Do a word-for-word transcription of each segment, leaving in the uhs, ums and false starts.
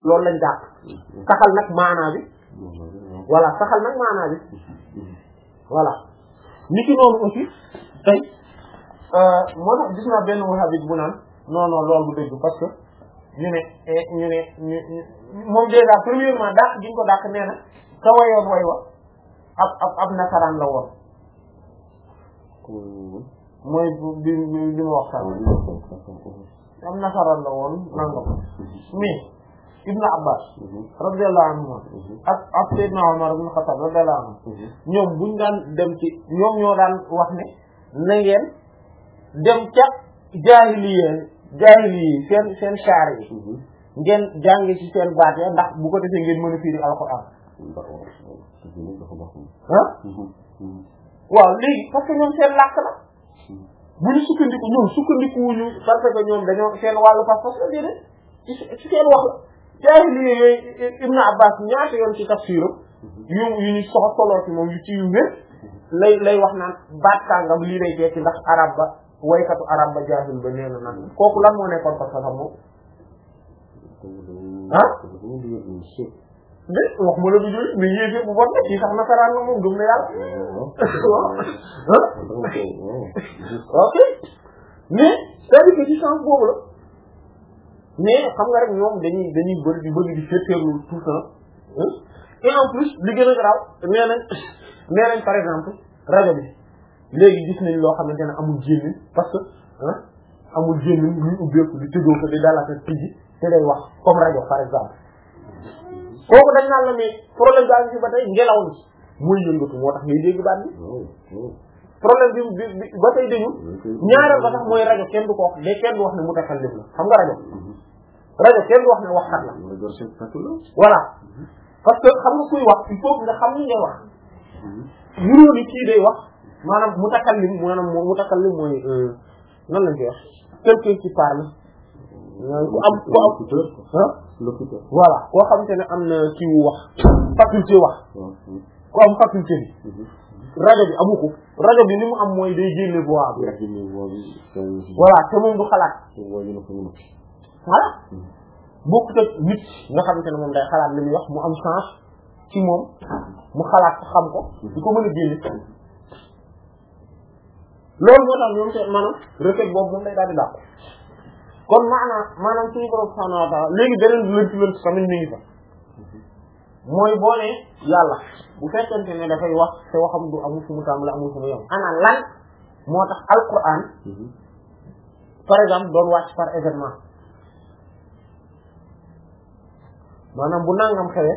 loolu lañ jàpp saxal nag maanaa bi voilà saxal nag maanaa bi voilà nit ki noonu aussi tey moo tax gis naa benn wahhabite bu naan non non loolu bu dëgg parce que ñu ne ñu ne ñu moom déjà premièrement dàq gi ñu ko dàq nee na sa wayoon way wa ab ab ab nasaraan la woon mooy bi bi ma wax sax ab nasaraan la woon nangam mais Ibn Abbas radiyallahu anhu ak ak Seydina Umar ibn Khattab radiyallahu anhu ñoom buñ daan dem ci ñoom ñoo daan wax ne na ngeen dem ca jaahiliya jaahiliya seen seen saar yi ngeen jàng ci seen baat ya ndax bu ko defee ngeen mën a firi alxuraan ah waaw léegi parce que ñoom seen làkk la bu ñu sukkandiku ñoom sukkandiku wuñu parce que ñoom dañoo seen wàllu pas-pas la déedéet ci ci seen wax la jaahiliya yooyu Ibn Abbas ñaata yoon ci tafsiram yu yu ñu soxla soloo ci moom yu ci yu wér lay lay wax naan baat sàngam lii lay tekki ndax arab ba waykatu arab ba jaahil ba nee na naan kooku lan moo nekkoon parce que xam moom ah de wax ma la du jóge mais yéegee bu bon na ci sax nasaraan na moom gëm na yàlla ok mais c'est-à-dire que ci sens boobu la mais xam nga rek ñoom dañuy dañuy bëri di bëgg di féeteerlu tout le temps et en plus li gën a garaaw nee nañ nee nañ par exemple rajo bi léegi gis nañ loo xamante ne amul jénnin parce que amul jénnin luy ubbeeku di tëjoo ko di dalata tijji te day wax comme rajo par exemple kooku dañ naan la mais problème daa ngi ci ba tey ngelaw li muy yëngatu moo tax ngay dégg baat bi problème bi bi ba tey dañu ñaareel ba tax mooy rajo kenn du ko wax mais kenn du wax ne mutakallim la xam nga rajo rajo kenn du wax ne waxkat la voilà parce que xam nga kuy wax il faut nga xam ni ngay wax mënoo ni kii day wax maanaam mutakallim maanaam moo mutakallim mooy nan lañ koy wax quelqu'un qui parle ku am ku am ah voilà koo xamante ne am na kii wu wax faculté wax ku am faculté bi rajo bi amu ko rajo bi li mu am mooy day génne voix bi rek voilà te moom du xalaat voilà bokkut ak nit nga xamante ne moom day xalaat li muy wax mu am chance ci moom mu xalaat ko xam ko di ko mën a génne loolu moo tax ñoom te maanaam recette boobu moom day daal di dàq kon maanaam maanaam suñu borom subhanahu wa ta'ala léegi beneen lënt lënt tamit mi ngi fa mooy boo ne yàlla bu fekkente ne dafay wax te waxam du amul fu mu tàmbali amul fu mu yem ana lan moo tax alquran par exemple doon wàcc par événement maanaam bu nangam xewee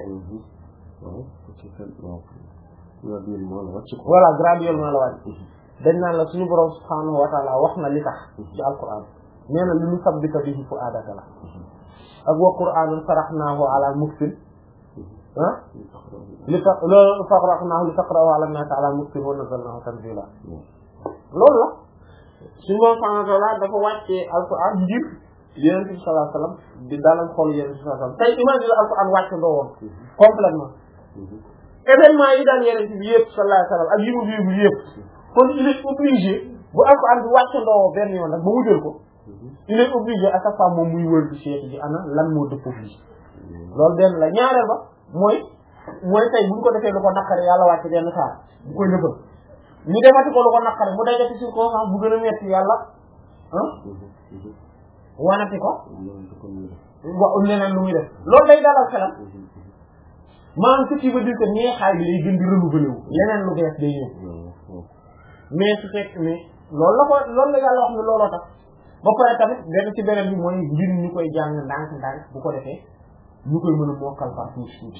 voilà graduellement la wàcc dañ naan la suñu borom subhanahu wa ta'ala wax na li tax ci alquran nee na li ñu sabbita bihi fu'aadaka la ak wa qur'aanan faraqnaahu ala muktin ah li tax loolu faraqnaahu li taqra'ahu ala an-naasi ala muktin wa nazzalnaahu tanziila loolu la suñu borom subhanahu wa ta'ala dafa wàccee alquran ngir Yonent bi sallallahu alayhi wa sallam di dalal xol Yonent bi sallallahu alayhi wa sallam tey imagine la alquran wàcc ndoo woon complètement événement yi daan Yonent bi yëpp sallallahu alayhi wa sallam ak yi mu vivre yëpp kon il est obligé bu alquran bi wàcc ndoo benn yoon rek ba mu jël ko il est obligé à chaque fois moom muy wër di seeti ji ana lan moo dëppoo bi loolu benn la ñaareel ba mooy mooy tey bu ñu ko defee lu ko naqare yàlla wàcc benn saa bu koy nëbbal ñu defati ko lu ko naqare mu dajati circonstance bu gën a metti yàlla ah wanati ko wa leneen lu muy def loolu day dalal xelam maanaam ce qui veut dire que neexaay bi day gën di renouveler wu leneen lu bees day ñëw mais su fekk mais loolu la ko loolu la yàlla wax ne looloo tax ba pare tamit benn ci beneen bi mooy mbir ñu koy jàng ndànk ndànk bu ko defee ñu koy mën a mokkal par tuuti tuuti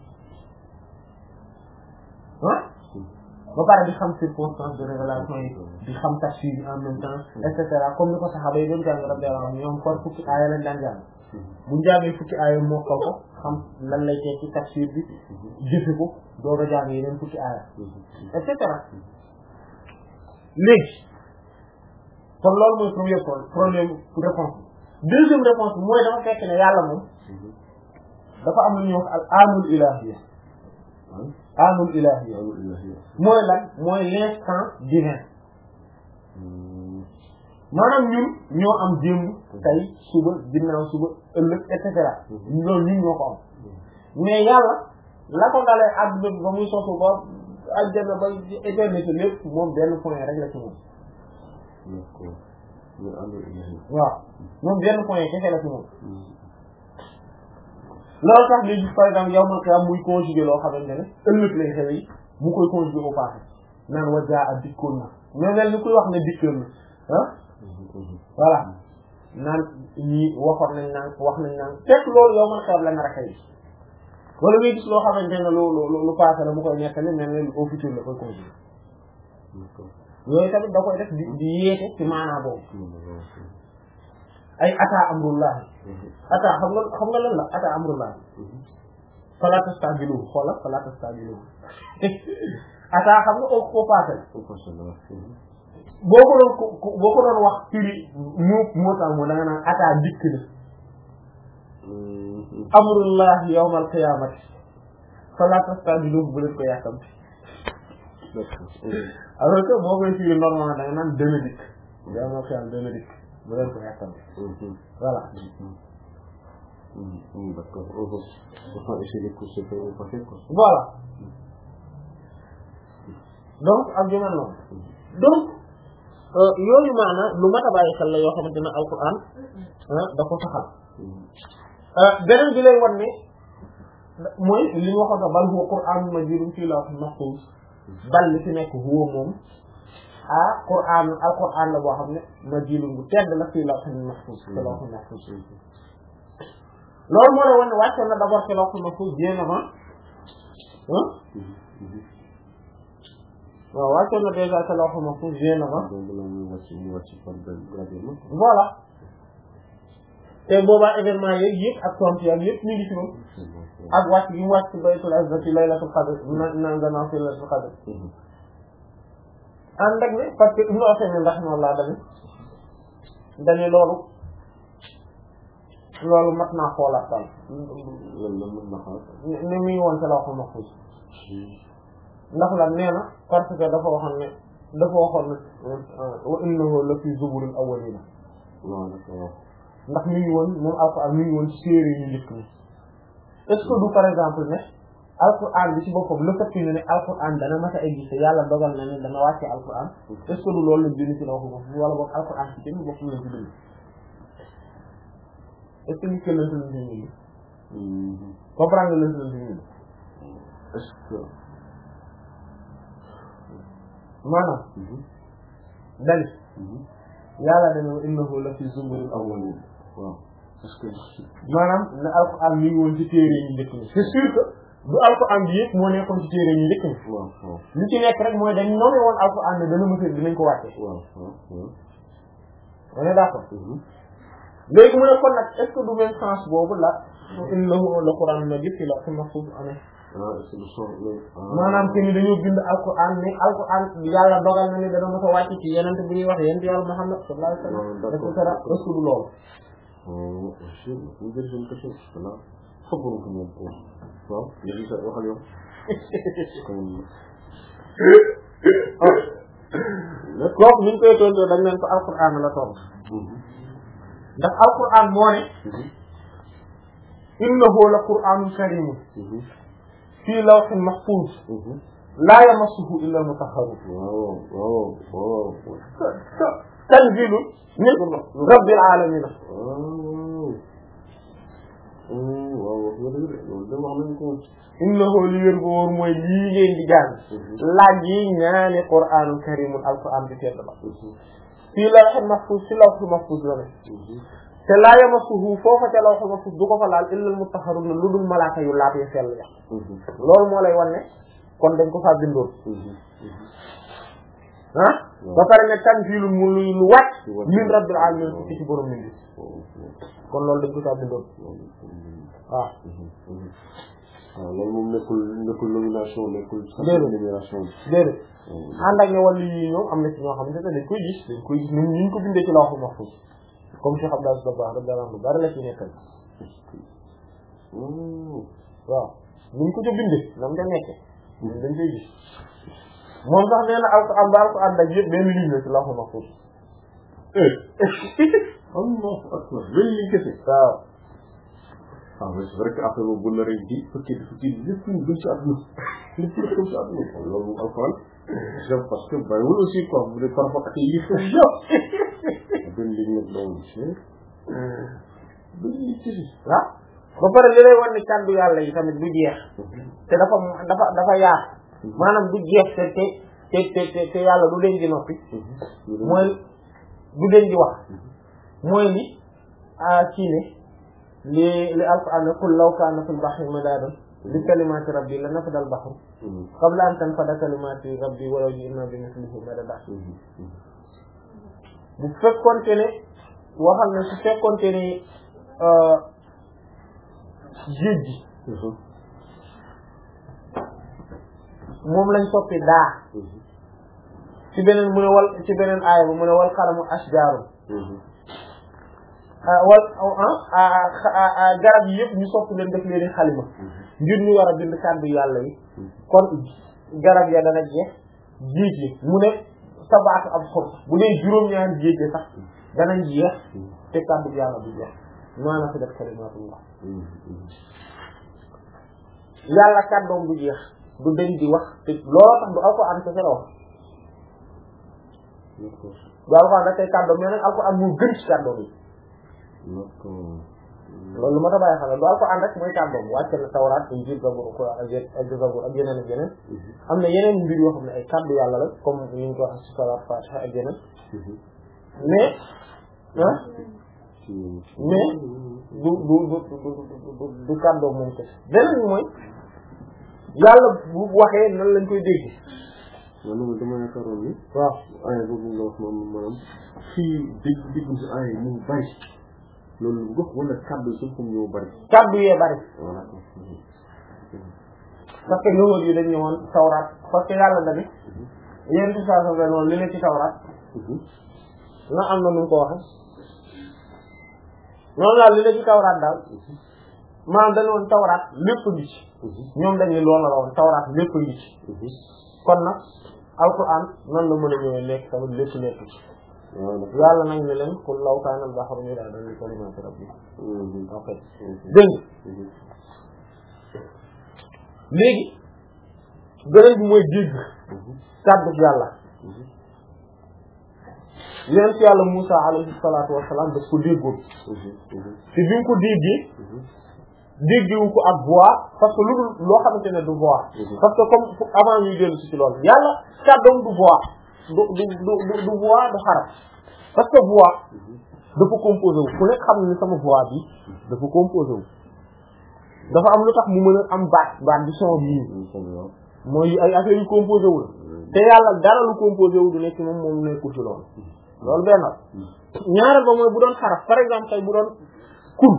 ah ba pare di xam circonstance de révélation yi di xam tafsir yi en même temps et cetera comme ni ko saxaaba yi doon jàng rabbiallah ñoom kon fukki aaya lañ daan jàng bu jàngee fukki aaya mokkal ko xam lan lay tekki tafsir bi jëfe ko doog a jàng yeneen fukki aaya et cetera léegi kon loolu mooy premier point problème réponse deuxième réponse mooy dafa fekk ne yàlla moom dafa am lu ñuy wax al amul ilahiyya amul ilahiyya mooy lan mooy l'instant divin maanaam ñun ñoo am démb tey suba ginnaaw suba ëllëg et cetera loolu ñun ñoo ko am mais yàlla la ko dalee àdduna bi ba muy sosu ba aljana ba éternité lépp moom benn point rek la ci moom waaw moom benn point kese la ci moom loolu tax léegi par exemple yow man ka muy conjugué loo xamante ne ëllëg lay xew yi mu koy conjugué au passé naan wajaa ak dikkoon na mais mel ni kuy wax ne dikkoon na ah voilà naan ñii waxoon nañ naan wax nañ naan fekk loolu yow man xew la nar a xew wala ngay gis loo xamante ne lu lu lu passé la mu koy nettali mel ne au futur la koy conjugué yooyu tamit da koy def di di yeete ci maanaa boobu ay ata amrullah ata xam nga xam nga lan la ata amrullah fala tastajilu xoola fala tastajilu ata xam nga au passé la boo ko doon boo ko doon wax firi mu moo tax mu da nga naan ata dikk na amrullah yawmal qiyamati fala tastajilu bu leen ko yàkkamti alors que boo koy firi normalement da nga naan dana dikk yawmal qiyam dana dikk bu leen ko yàkkamti voilà voilà donc ak yu mel noonu donc yooyu maanaam lu mat a bàyyi xel la yoo xamante ne alquran da ko saxal beneen bi lay wan ne mooy li ñu waxoon bal huwa qur'anun majidun fii lawhin mahfuz bal li fi nekk huwa moom ah qur'an alquran la boo xam ne majidun bu tedd la fii lawhin mahfuz ci lawhin mahfuz loolu moo lay wan ne wàccoon na d'abord ci lawhin mahfuz bien avant waaw wàccoon na déjà ci lawhin mahfuz bien avant voilà te boobaa événement yeeg yëpp ak tontu yaag yëpp ñu ngi ci moom ak wàcc bi mu wàcc ci baytul izzati laylatul qadr na nanganaa fi laylatul qadr ànd ak ne parce que Ibn Usaymin rahimahullah dañu dañu loolu loolu mat naa xoolaat daal ni muy woon ci lawhul mahfuz ndax la nee na parce que dafa waxoon ne dafa waxoon ne wa innahu la fi zuburil awwalina ndax mi ngi woon moom alquran mi ngi woon ci téere yu njëkk ni est-ce que du par exemple ne alquran bi ci boppam le fait que ñu ne alquran dana mata exister yàlla dogal na ne dana wàcce alquran est-ce que du loolu lañ bind ci lawhul mahfuz wala boog alquran ci kenn bopp lañ ci bind est-ce que nit ke lënt lañ ci bind comprendre nga lënt lañ ci bind est-ce que maanaam dani yàlla dana innahu la fi zuburil awwalin waaw parce que maanaam ne alquran mi ngi woon ci téere ñu njëkk ni c'est sûr que du alquran bi yëpp moo nekkoon ci téere ñu njëkk ni waaw waaw li ci nekk rek mooy dañ noonu woon alquran ne dana mësal dinañ ko wàcce waaw waaw on est d'accord léegi mu ne kon nag est-ce que du même sens boobu la innahu la quran majid fi lawhin mahfuz amee maanaam te ni dañoo bind alquran ne alquran yàlla dogal na ni dana mos a wàcc ci yeneen bi ñuy wax yéen yàlla Muhammad sallallahu alayhi wa sallam et cetera est-ce que du loolu kooku ñu ngi koy tontoo dañ leen ko alquran la toog ndax alquran moo ne innahu la qur'anun karimun fii lawhin mahfuz laa yamassuhu illa al-mutahharun waaw waaw tanzilun min rabbil alamin innahu li wér bu wóor mooy lii ngeen di jàng laaj yi ñaani qur'anun karimun alquran bi tedd la fii lawhin mahfuz fii lawhin mahfuz la ne te laa yamassuhu foofa ca lawhul mahfuz du ko fa laal illa al-mutahharun lu dul malaaka yu laat yi sell ya loolu moo lay wan ne kon dañ ko faa bindoon ah ba pare ne tanzilun mu luy lu wàcc min rabbil alamin ko ci borom mi kon loolu dañ ko faa bindoon waaw waaw loolu moom nekkul nekkul nomination nekkul nomination déedéet ànd ak ne wàllu yi ñoom am na ci ñoo xamante ne dañ koy gis dañ koy gis ni ñu ko bindee ci lawhul mahfuz comme Cheikh Abdou Aziz Dabakh radiyallahu anhu bari la ci nekkal waaw ñu ko ci bindee nam da nekk dañ koy gis moom sax nee na alquran ba alquran daj yëpp benn ligne la ci lawhul mahfuz Allah akbar weñ li kese waaw ah mais c'est vrai que affaire boobu bu naree di fekkee dafa ci lépp lu gën ci àdduna lépp lu gën ci àdduna loolu moom alxuraan parce que bariwul aussi quoi bu dee parfois ak yi fa yëpp gën li nag loolu gën li kese waaw ba pare li lay wan ni kàddu yàlla yi tamit du jeex te dafa dafa dafa yaar maanaam du jeex te te te te te yàlla du leen di noppi mooy du leen di wax mooy li a kii ne li li alquran qul law kaana fil bahri midaadan li kalimaati rabbi la nafida al bahru qabla an tanfada kalimaati rabbi walaw ji'naa bi mislihi madadan bu fekkoonte ne waxal ne su fekkoonte ne géej gi moom lañ soppi daa ci beneen mu ne wal ci beneen aaya bu mu ne wal xaramu ashjaaru wal garab yi yëpp ñu soppi leen def leen xalima ngir ñu war a bind kàddu yàlla yi kon garab ya dana jeex géej yi mu ne sabaatu ab xur bu dee juróom-ñaari géej yi sax danañ jeex te kàddu yàlla du jeex maanaam fi def kalimatullah yàlla kàddoom du jeex du deñ di wax te looloo tax du alxuraan kese la wax du alxuraan rek kay kàddoom mais nag alxuraan moo gën ci kàddoom yi loolu lu ma ta bàyyi xam ne du alxuraan rek mooy kàddoom wàcce na tawraat injiil zabur ak zabur ak yeneen ak yeneen am na yeneen mbir yoo xam ne ay kàddu yàlla la comme ni ñu ko wax ci salaat fatiha ak yeneen mais ah mais du du du du du kàddoom moom kese beneen bi mooy yàlla bu waxee nan lañ koy dégg man loolu dama yaakaaroon ni waaw aaya boobu nga wax moom maanaam fii dégg dégg si aaya yi mu bari loolu lu gox wala kàddu yi suuf ñoo bari kàddu yee bari voilà parce que ñëwoon yi dañ ñëwoon tawraat parce que yàlla dani yéen ci saa sa noonu li ne ci tawraat na am na nu mu ko waxe noonu daal li ne ci tawraat daal maanaam dañu woon tawraat lépp ngi ci ñoom dañuy loolu la woon tawraat lépp ngi ci kon nag alquran nan la mën a ñëwee nekk tamit lépp nekk ci yàlla nañ ne leen qul law kaana al-bahru midaadan li kalimaati rabbi ok dégg léegi beneen bi mooy dégg kàddu yàlla yonent yàlla Musaa alayhi salaatu wa salaam daf ko déggoon te bi mu ko déggee déggewu ko ak voix parce que lu dul loo xamante ne du voix parce que comme avant ñuy dellu si ci loolu yàlla kàddoom du voix du du du du voix du xaraf parce que voix dafa composé wu ku nekk xam ne sama voix bi dafa composé wu dafa am lu tax mu mën a am baat baat di son bii mooy ay affaires yu composé wu la te yàlla dara lu composé wu du nekk moom moom nekkul ci loolu loolu benn ñaareel ba mooy bu doon xaraf par exemple tey bu doon kun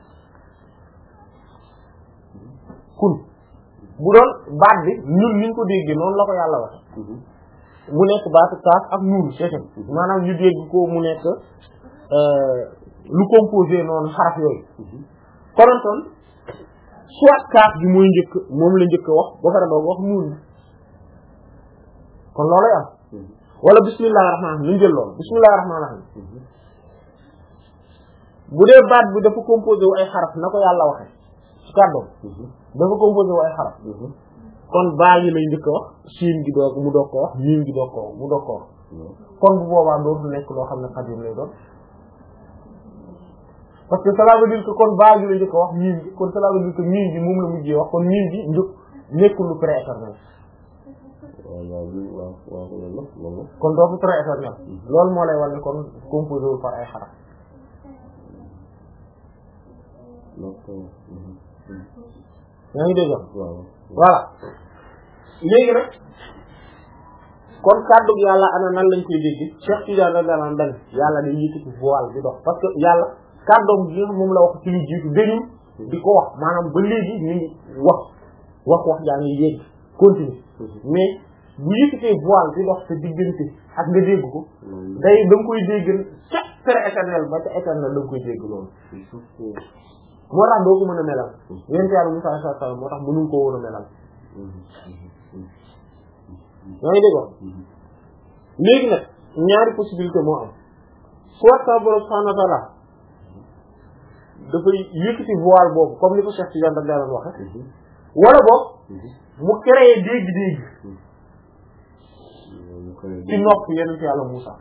kun bu doon baat bi ñun niñ ko déggee noonu la ko yàlla wax mu nekk baatu kaaf ak nuun seetem maanaam ñu dégg ko mu nekk lu composé noonu xaraf yooyu konontoon soit kaaf bi mooy njëkk moom la njëkk wax ba pare doog wax nuun bi kon loolay am wala bismillahir rahmanir rahim ñu jël loolu bismillahir rahmanir rahim bu dee baat bi dafa composé wu ay xaraf na ko yàlla waxe ci kàddoom dafa composé wu ay xaraf kon baa yi lay njëkk wax siin gi doog mu doog ko wax miim gi doog ko mu doog ko wax kon bu boobaa dootu nekk loo xam ne xadim lay doon parce que cela veut dire que kon baa gi lay njëkk wax miim gi kon cela veut dire que miim gi moom la mujjee wax kon miim gi njëkk nekkul lu prééternel kon dootu prééternel loolu moo lay war ne kon composé wu par ay xaraf yaa ngi dégg voilà léegi nag kon kàddu yàlla ana nan lañ koy dégg Cheikh Tidiane radiyallahu anhu dañ yàlla day yëkkati voile bi dox parce que yàlla kàddoom gi moom la wax ci lu jiitu dañu di ko wax maanaam ba léegi ñu ngi wax wax wax jaa ngi yéeg continue mais bu yëkkatee voile bi dox sa diggante ak nga dégg ko day da nga koy dégg ca pré-éternel ba ca éternel da nga koy dégg loolu moo tax doo ko mën a melal yonent yàlla Musaa alayhi salaam moo tax mënuñ ko woon a melal yaa ngi dégg léegi nag ñaari possibilité moo am soit sa borom subhanahu wa ta'ala dafay yëkkati voile boobu comme ni ko Cheikh Tidiane da doon waxe wala boog mu créé dégg-dégg ci nopp yeneen ci yàlla Moussa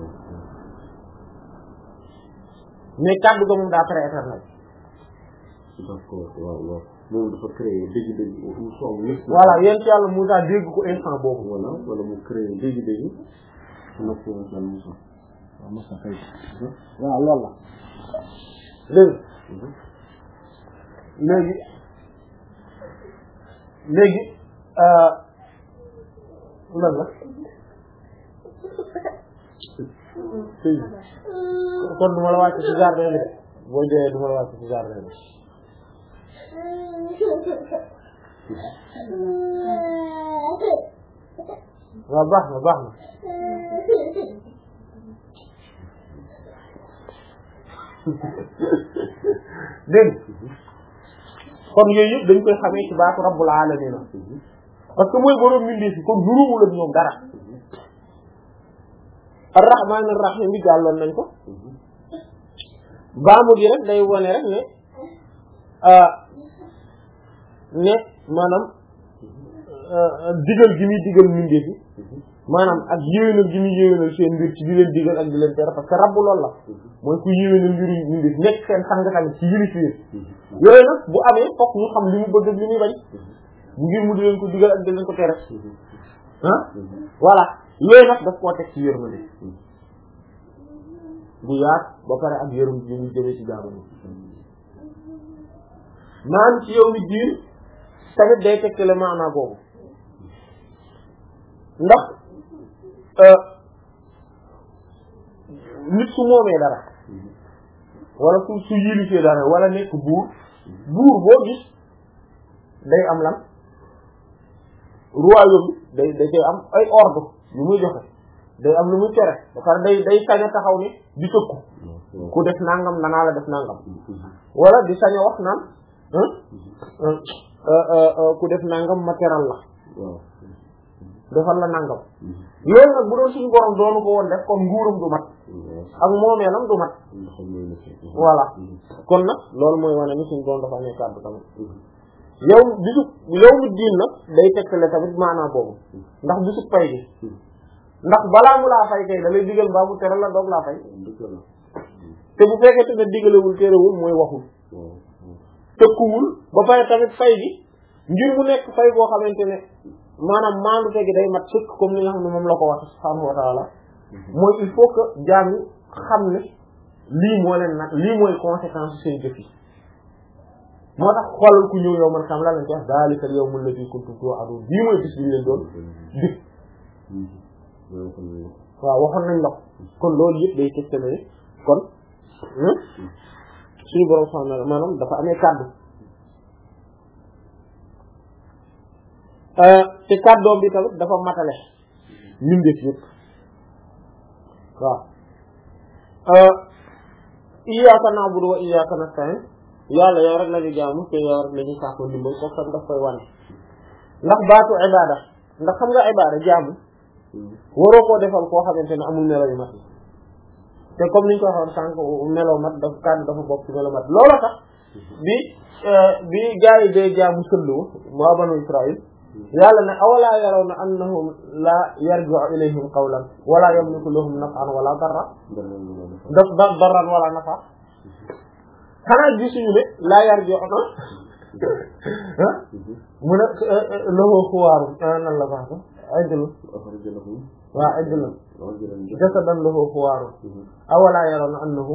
mais kàddu ga moom daa prééternel. d'accord waaw waaw moom dafa créé dégg-dégg mu soog lépp. voilà yeneen ci yàlla Moussa dégg ko instant boobu. voilà wala mu créé dégg-dégg nopp yeneen ci yàlla Moussa. waaw Moussa kay. waaw loolu la léegi léegi léegi lan la kon du ma la wàcc ci jardin bi boo jëlee du ma la wàcc ci jardin bi waaw baax na baax na dégg kon yooyu yëpp dañ koy xamee ci baatu rabbul alamin parce que mooy borom mbindeef yi kon nuruwul ak ñoom dara ar-rahman ar-rahim bi jàlloon nañ ko baamu gi rek day wone rek ne ne maanaam digal gi muy digal mbindeef yi maanaam ak yéwénal gi muy yéwénal seen mbir ci di leen digal ak di leen tere parce que rabbu loolu la mooy ku yéwénal mbiru mbindeef nekk seen sang tamit ci yëli fiir yooyu nag bu amee fokk ñu xam li mu bëgg ak li muy bañ ngir mu di leen ko digal ak di leen ko tere ah voilà yooyu nag daf koo teg ci yërmande bu yaat ba pare ak yërëm yi mu jëmee ci jaamu naan ci yow mi diin tamit day tekkale maanaa boobu ndax nit su moomee dara wala su su yilifee dara wala nekk buur buur boo gis day am lan royaume bi day day day am ay ordre yu muy joxe day am lu muy tere ba pare day day sañ a taxaw ni di tëkku ku def nangam danaa la def nangam wala di sañ a wax naan ku def nangam ma teral la defal la nangam loolu nag bu doon suñu borom doonu ko woon def kon nguuram du mat ak moomeelam du mat voilà kon nag loolu mooy wane ni suñu borom dafa amee kàddu tamit yow bisu yow mi diin nag day tekkale tamit maanaa boobu ndax bisu pay bi ndax balaa mu laa fay kay da lay digal mbaa mu teral la doog laa fay te bu fekkee te ne digalewul terewul mooy waxul tëkkuwul ba pare tamit fay bi ngir mu nekk fay boo xamante ne maanaam maandu tegi day mat sëkk comme ni nga xam ne moom la ko wax subhaanahu wa ta'ala mooy il faut que jaam yi xam ne lii moo leen nag lii mooy conséquence seen jëf yi moo tax xoolal ku ñëw yow man xam la lañ ci wax daalikal yawmul ladhi kuntum tu'adun bii mooy bis bi ñu leen doon dig waaw waxoon nañ la ko kon loolu yëpp day tegte ne kon suñu borom subhaanahu maanaam dafa amee kàddu te kàddoom bi tamit dafa matale mbindeef yëpp waaw iyyaaka na'budu wa iyyaaka nasta'iin yàlla yow rek la ñu jaamu te yow rek la ñu sàkku ndimbal kooku tam daf koy wane ndax baatu ibaada ndax xam nga ibaada jaamu waroo koo defal koo xamante ne amul melo yu mat te comme niñ ko waxoon sànq melo mat dafa kàddu dafa bokk ci melo mat loolu tax bi bi gaa yi dee jaamu sëllu waa banu Israël yàlla ne awalaa yarawna annahum la yarji'u ilayhim qawlan wala yamliku lahum naf'an wala darra daf da darran wala nafa xanaa gisuñu ne la yarji'u ah mu ne lahu xuwaarum nan la baax ajlu waaw ajlu jasadan lahu xuwaarum awalaa yarawna annahu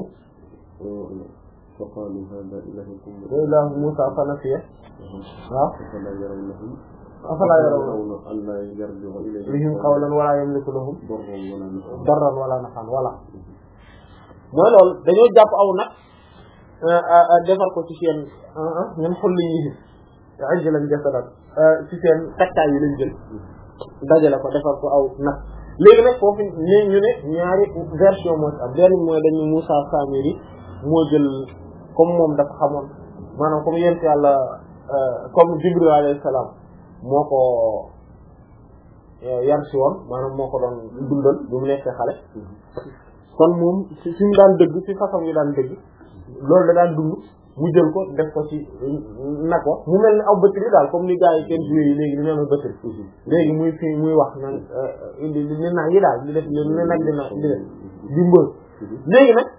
فقالوا هذا إلهكم وإله موسى فنسيه أفلا يرونه أفلا يرون أن لا يرجع إليهم قولا ولا يملك لهم ضرا ولا نفعا ضرا ولا نفعا ولا mooy loolu dañoo jàpp aw nag defar ko ci seen ñun xulli yi ajj lañ jasadat ci seen takkaay yi lañ jël dajale ko defar ko aw nag léegi nag foofu ne ñu ne ñaari version moo ci am benn mooy dañu Moussa Samiri moo jël comme moom dafa xamoon maanaam comme yent yàlla comme Jibril alayhi salaam moo ko yar si woon maanaam moo ko doon dundal bu mu nekkee xale kon moom si si mu daan dëgg si façon yi daan dëgg loolu da daan dund mu jël ko def ko ci nag wa mu mel ni aw batterie daal comme ni gars yi seen joué yi léegi dañoo am batterie léegi muy fi muy wax naan indi li nag yi daal di def li nag dina di def di mbër léegi nag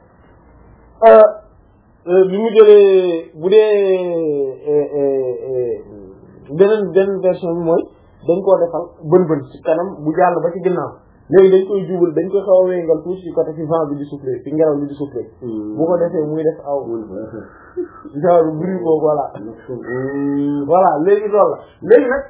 bi mu jëlee bu dee beneen beneen version bi mooy dañ koo defal bën bën ci kanam bu jàll ba ci ginnaaw léegi dañ koy jubal dañ koy xaw a wéngal tuuti ci côté ci vent bi di souffler ci ngelaw bi di souffler bu ko defee muy def aw genre bruit boobu voilà voilà léegi loolu la léegi nag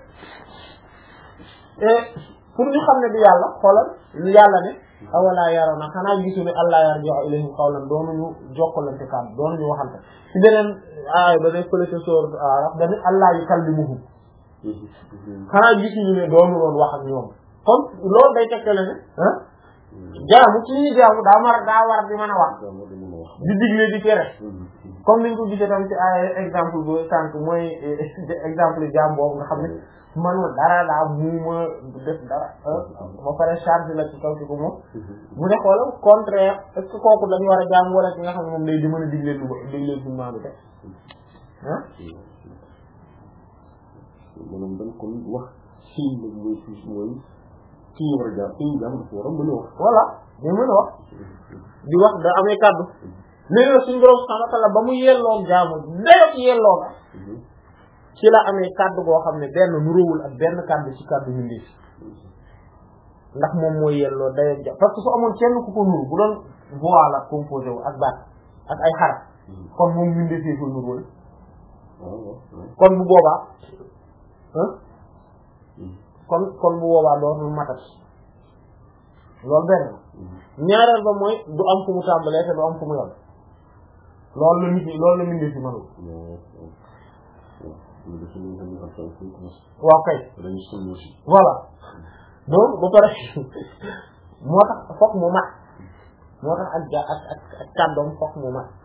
pour ñu xam ne du yàlla xoolal ñu yàlla ne awalaa yaroon na xanaa gisu ne allah yarji'u ilayhim qawlan doonuñu jokkalante kàddu doonuñu waxante ci beneen aay ba ne fële ca sourate Araf dañu allah yukallimuhum xanaa gisuñu ne doonu loon wax ak ñoom comme loolu day tekkale ne ah jaamu ci ñuy jaamu daa war daa war di mën a wax di digle di tere comme niñ ko gisee tam ci ay exemple bu sànq mooy exemple jaam boobu nga xam ne manul dara daa muuma def dara ba pare charge la ci kaw ci ko moom mu ne xoolal contraire est-ce que kooku dañu war a jaam wala ci nga xam ne moom day di mën a digle lu digle lu maanu te ah maanaam dañ ko wax ci mooy ci mooy ci ñu war a jaam ci ñu jaam dafa war a mën a wax voilà day mën a wax di wax da amee kàddu léegi suñu borom subhanahu wa ta'ala ba mu yelloo jaamu dayo ci yelloo ba ci la amee kàddu goo xam ne benn nuróowul ak benn kàddu ci kàddu ñu ngi ndax moom mooy yelloo dayo ja parce que su amoon kenn ku ko nuru bu doon voix la composé wu ak baat ak ay xaraf kon moom ñu ngi ko nuróol kon bu boobaa kon kon bu boobaa dootul matat loolu benn ñaareel ba mooy du am fu mu tàmbalee te du am fu mu yem loolu la nit ñi loolu la nit ñi mënul waaw kay voilà donc ba pare moo tax fokk mu mat moo tax ak ja ak ak ak kàddoom fokk mu mat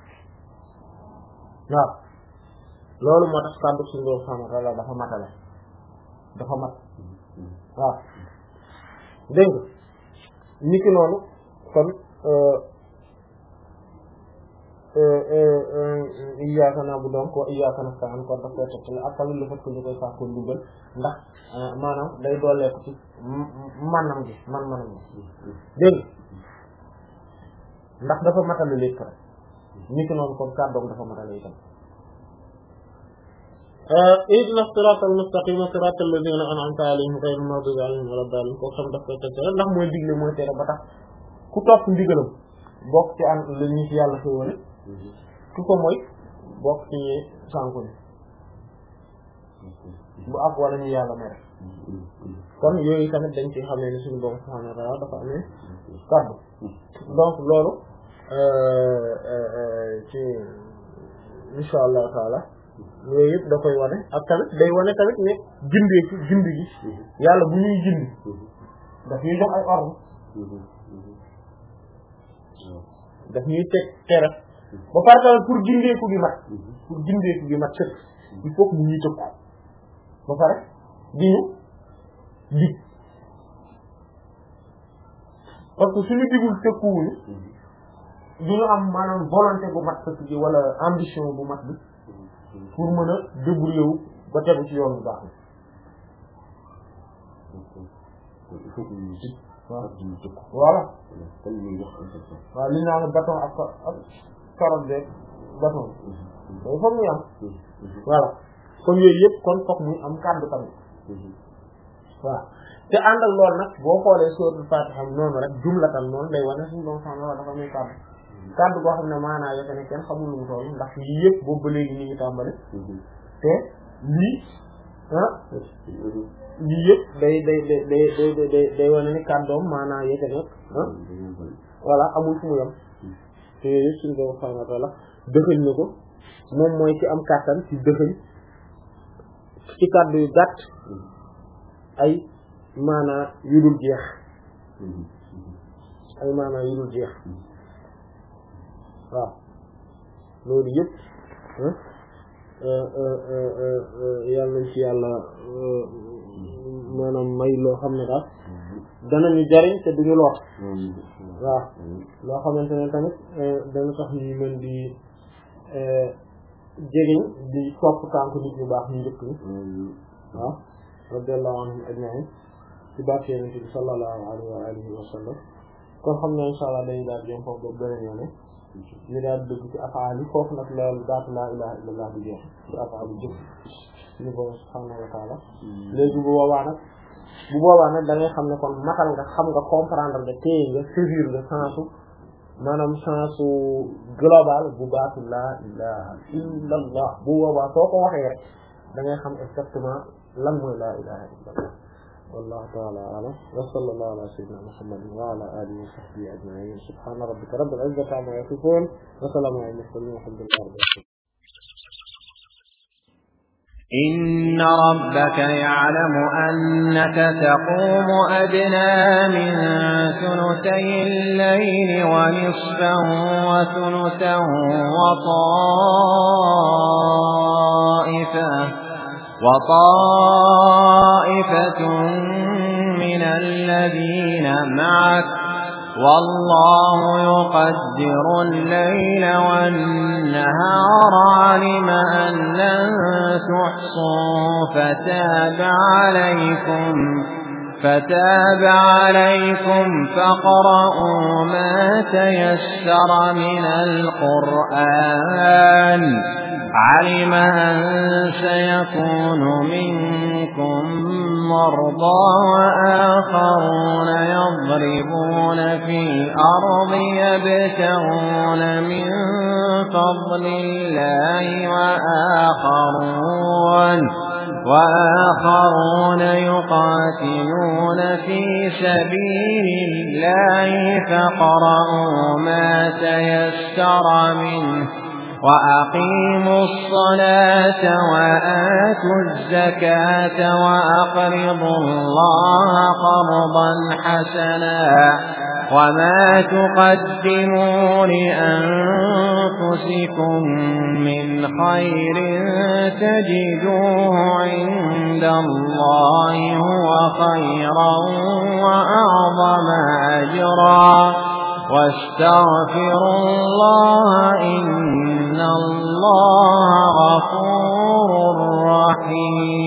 waaw loolu moo tax kàddu suñu Boroom subhaanahu wa ta'aala dafa matale dafa mat waaw dégg nga niki noonu kon iyyaaka na'budu wa iyyaaka nasta'iin kon daf koy tegtal ak tamit le fait que ñu koy fàq ko dugal ndax maanaam day doolee ko ci manam gi man manam gi dégg ndax dafa matale lépp rek niki noonu kon kàddoom dafa matale itam ihdina siraatal mustaqiim siraatal laziina an'amta alayhim ghayril maghduubi alayhim wa lad daalliin kooku tam daf koy tegtal ndax mooy digle mooy tere ba tax ku topp ndigalam bokk ci an la ñu ci yàlla xëy wala ku ko mooy bokk ci ñi sànku ni bu ak wala ñu yàlla mere kon yooyu tamit dañ ci xamee ne suñu Boroom subhaanahu wa ta'aala dafa amee kàddu donc loolu ci insha Allah taala yooyu yëpp da koy wane ak tamit day wane tamit ne jindee ci jindi gi yàlla bu ñuy jindi daf ñuy jox ay ordre daf ñuy teg tere ba pare tamit pour jindeeku gi mat pour jindeeku gi mat sëkk il faut que ñu ñuy tëkku ba pare di ñu dig parce que suñu digul tëkkuwuñu du ñu am maanaam volonté bu mat sëkk gi wala ambition bu mat bi pour mën a débrouiller wu ba tegu ci yoon bu baax bi il faut que ñu dig ak ñu tëkku voilà kon ñu wax important waaw li naa ne bâton ak ak carotte beeg bâton day foog muy am voilà kon yooyu yëpp kon foog muy am kàddu tamit voilà te ànd ak loolu nag boo xoolee suratul Fatiha noonu rek jumlatan noonu day wane suñu doon xam ne dafa muy kàddu kàddu boo xam ne maanaa yo ne kenn xamul lu mu toll ndax lii yëpp boobu ba léegi ñu ngi tàmbali te lii ah lii yëpp day day day day day day day wane ni kàddoom maanaa yo nekk ah voilà amul fu mu yem te yëpp suñu doon subhaanahu wa ta'aala dëxëñ na ko moom mooy ci am kàttan ci dëxëñ ci kàddu yu gàtt ay maanaa yu dul jeex ay maanaa yu dul jeex waaw loolu yëpp yàlla nañ ci yàlla maanaam may loo xam ne daal danañu jariñ te duñu lor waaw loo xamante ne tamit dana tax ñu mën di jëriñ di topp tànk nit ñu baax ñu njëkk ni waaw radiyallahu anhum ajma'in ci barke Yonent bi sallallahu alayhi wa alihi wa sallam kon xam ne insha Allah dañuy daal di yom foofu boobu beneen yoone ñu daal dugg ci afaal yi foofu nag loolu baatu laa ilaha illallah di jeex ci afaal yi jëf suñu borom subhanahu wa ta'ala léegi bu boobaa nag bu boobaa nag da ngay xam ne kon matal nga xam nga comprendre nga téye nga saisir nga sensu maanaam sensu global bu baatu laa ilaha illallah bu boobaa soo ko waxee rek da ngay xam exactement lan mooy laa ilaha illallah wallahu ta'ala a'lam wa sallallahu ala sayyidina muhammadin wa ala alihi wa sahbihi ajma'in subhana rabbika rabbil izzati amma yasifun wa salamun ala al-mursalin walhamdulillahi rabbil alamin إن ربك يعلم أنك تقوم أدنى من ثلثي الليل ونصفه وثلثه وطائفة وطائفة من الذين معك والله يقدر الليل والنهار علم أن لن تحصوا فتاب عليكم فتاب عليكم فاقرؤوا ما تيسر من القرآن علم أن سيكون منكم مرضى وآخرون يضربون في الأرض يبتغون من فضل الله وآخرون وآخرون يقاتلون في سبيل الله فاقرؤوا ما تيسر منه وأقيموا الصلاة وآتوا الزكاة وأقرضوا الله قرضا حسنا وما تقدموا لأنفسكم من خير تجدوه عند الله هو خيرا وأعظم أجرا واستغفروا الله إن الله غفور رحيم